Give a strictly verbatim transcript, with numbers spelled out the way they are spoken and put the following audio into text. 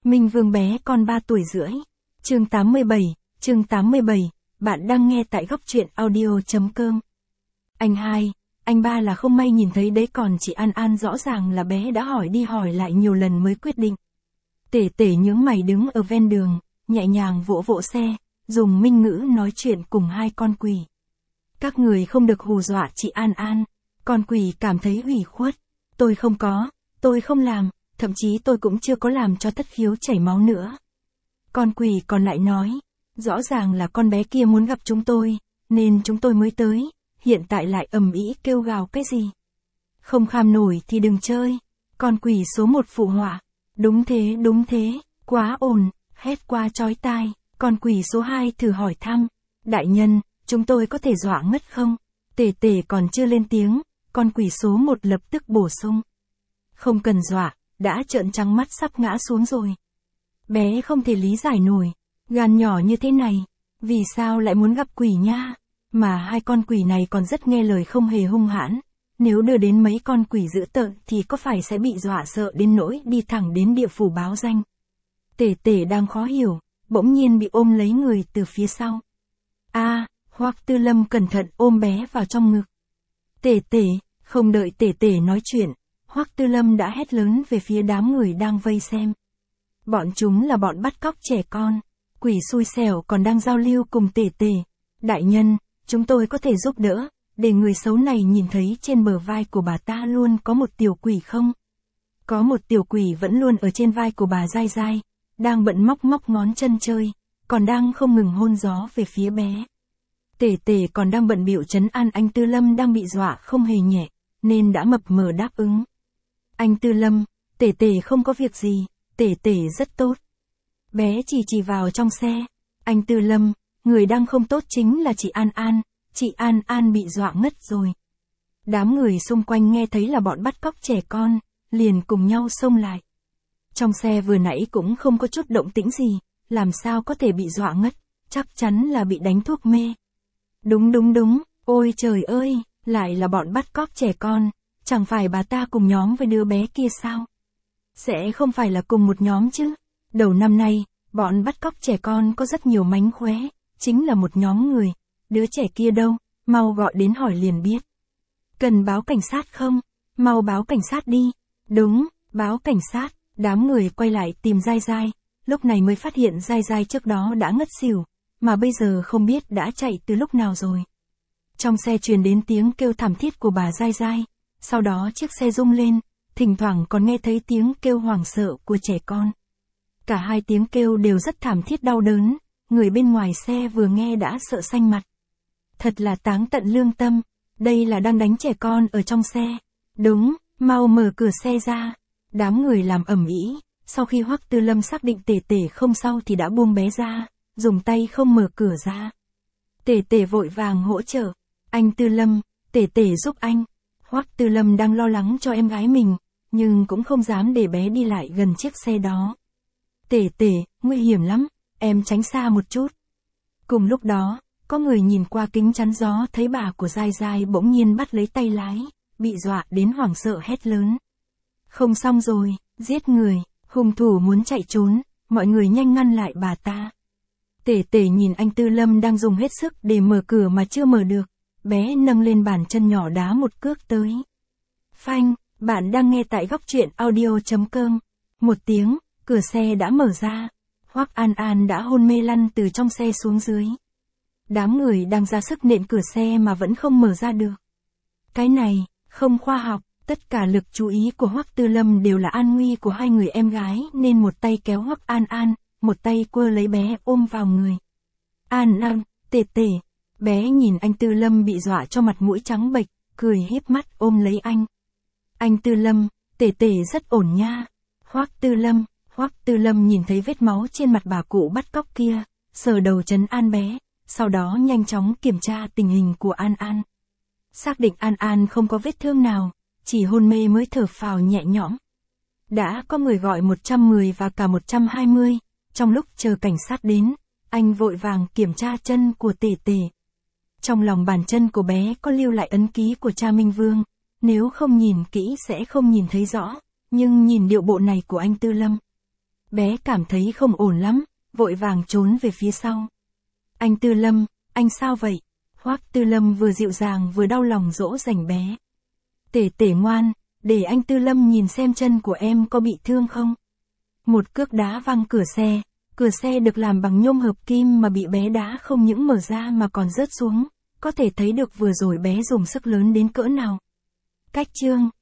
Minh Vương bé con ba tuổi rưỡi. Chương tám mươi bảy, chương tám mươi bảy, bạn đang nghe tại góc truyện audio.com. Anh hai, anh ba là không may nhìn thấy đấy, còn chị An An rõ ràng là bé đã hỏi đi hỏi lại nhiều lần mới quyết định. Tể tể nhướng mày đứng ở ven đường, nhẹ nhàng vỗ vỗ xe, dùng Minh ngữ nói chuyện cùng hai con quỷ. Các người không được hù dọa chị An An. Con quỷ cảm thấy ủy khuất. Tôi không có, tôi không làm, thậm chí tôi cũng chưa có làm cho Thất Khiếu chảy máu nữa. Con quỷ còn lại nói, rõ ràng là con bé kia muốn gặp chúng tôi, nên chúng tôi mới tới, hiện tại lại ầm ĩ kêu gào cái gì. Không kham nổi thì đừng chơi. Con quỷ số một phụ họa. Đúng thế, đúng thế, quá ồn, hét qua chói tai. Con quỷ số hai thử hỏi thăm, đại nhân, chúng tôi có thể dọa ngất không? Tể tể còn chưa lên tiếng, con quỷ số một lập tức bổ sung. Không cần dọa, đã trợn trắng mắt sắp ngã xuống rồi. Bé không thể lý giải nổi, gan nhỏ như thế này, vì sao lại muốn gặp quỷ nha? Mà hai con quỷ này còn rất nghe lời, không hề hung hãn. Nếu đưa đến mấy con quỷ dữ tợn thì có phải sẽ bị dọa sợ đến nỗi đi thẳng đến địa phủ báo danh. Tể tể đang khó hiểu, bỗng nhiên bị ôm lấy người từ phía sau. A, Hoắc Tư Lâm cẩn thận ôm bé vào trong ngực. Tể tể, không đợi tể tể nói chuyện, Hoắc Tư Lâm đã hét lớn về phía đám người đang vây xem. Bọn chúng là bọn bắt cóc trẻ con. Quỷ xui xẻo còn đang giao lưu cùng tể tể. Đại nhân, chúng tôi có thể giúp đỡ, để người xấu này nhìn thấy trên bờ vai của bà ta luôn có một tiểu quỷ không? Có một tiểu quỷ vẫn luôn ở trên vai của bà dai dai, đang bận móc móc ngón chân chơi, còn đang không ngừng hôn gió về phía bé. Tể tể còn đang bận bịu trấn an anh Tư Lâm đang bị dọa không hề nhẹ, nên đã mập mờ đáp ứng. Anh Tư Lâm, tể tể không có việc gì, tể tể rất tốt. Bé chỉ chỉ vào trong xe. Anh Tư Lâm, người đang không tốt chính là chị An An, chị An An bị dọa ngất rồi. Đám người xung quanh nghe thấy là bọn bắt cóc trẻ con, liền cùng nhau xông lại. Trong xe vừa nãy cũng không có chút động tĩnh gì, làm sao có thể bị dọa ngất, chắc chắn là bị đánh thuốc mê. Đúng đúng đúng, ôi trời ơi, lại là bọn bắt cóc trẻ con, chẳng phải bà ta cùng nhóm với đứa bé kia sao? Sẽ không phải là cùng một nhóm chứ? Đầu năm nay, bọn bắt cóc trẻ con có rất nhiều mánh khóe, chính là một nhóm người. Đứa trẻ kia đâu, mau gọi đến hỏi liền biết. Cần báo cảnh sát không? Mau báo cảnh sát đi. Đúng, báo cảnh sát. Đám người quay lại tìm Dai Dai, lúc này mới phát hiện Dai Dai trước đó đã ngất xỉu, mà bây giờ không biết đã chạy từ lúc nào rồi. Trong xe truyền đến tiếng kêu thảm thiết của bà Dai Dai, sau đó chiếc xe rung lên, thỉnh thoảng còn nghe thấy tiếng kêu hoảng sợ của trẻ con. Cả hai tiếng kêu đều rất thảm thiết đau đớn, người bên ngoài xe vừa nghe đã sợ xanh mặt. Thật là táng tận lương tâm, đây là đang đánh trẻ con ở trong xe. Đúng, mau mở cửa xe ra. Đám người làm ầm ĩ, sau khi Hoắc Tư Lâm xác định tể tể không sao thì đã buông bé ra, dùng tay không mở cửa ra. Tể tể vội vàng hỗ trợ. Anh Tư Lâm, tể tể giúp anh. Hoắc Tư Lâm đang lo lắng cho em gái mình, nhưng cũng không dám để bé đi lại gần chiếc xe đó. Tể tể, nguy hiểm lắm, em tránh xa một chút. Cùng lúc đó, có người nhìn qua kính chắn gió thấy bà của Dai Dai bỗng nhiên bắt lấy tay lái, bị dọa đến hoảng sợ hét lớn. Không xong rồi, giết người, hung thủ muốn chạy trốn, mọi người nhanh ngăn lại bà ta. Tể tể nhìn anh Tư Lâm đang dùng hết sức để mở cửa mà chưa mở được, bé nâng lên bàn chân nhỏ đá một cước tới. Phanh, bạn đang nghe tại góc truyện audio.com. Một tiếng, cửa xe đã mở ra. Hoắc An An đã hôn mê lăn từ trong xe xuống dưới. Đám người đang ra sức nện cửa xe mà vẫn không mở ra được. Cái này, không khoa học. Tất cả lực chú ý của Hoắc Tư Lâm đều là an nguy của hai người em gái nên một tay kéo Hoắc An An, một tay quơ lấy bé ôm vào người. An An, tể tể. Bé nhìn anh Tư Lâm bị dọa cho mặt mũi trắng bệch, cười híp mắt ôm lấy anh. Anh Tư Lâm, tể tể rất ổn nha. Hoắc Tư Lâm, Hoắc Tư Lâm nhìn thấy vết máu trên mặt bà cụ bắt cóc kia, sờ đầu trấn an bé, sau đó nhanh chóng kiểm tra tình hình của An An. Xác định An An không có vết thương nào, chỉ hôn mê mới thở phào nhẹ nhõm. Đã có người gọi một trăm mười và cả một trăm hai mươi, trong lúc chờ cảnh sát đến, anh vội vàng kiểm tra chân của tể tể. Trong lòng bàn chân của bé có lưu lại ấn ký của cha Minh Vương, nếu không nhìn kỹ sẽ không nhìn thấy rõ, nhưng nhìn điệu bộ này của anh Tư Lâm. Bé cảm thấy không ổn lắm, vội vàng trốn về phía sau. Anh Tư Lâm, anh sao vậy? Hoắc Tư Lâm vừa dịu dàng vừa đau lòng dỗ dành bé. Tể tể ngoan, để anh Tư Lâm nhìn xem chân của em có bị thương không? Một cước đá văng cửa xe, cửa xe được làm bằng nhôm hợp kim mà bị bé đá không những mở ra mà còn rớt xuống, có thể thấy được vừa rồi bé dùng sức lớn đến cỡ nào. Cách chương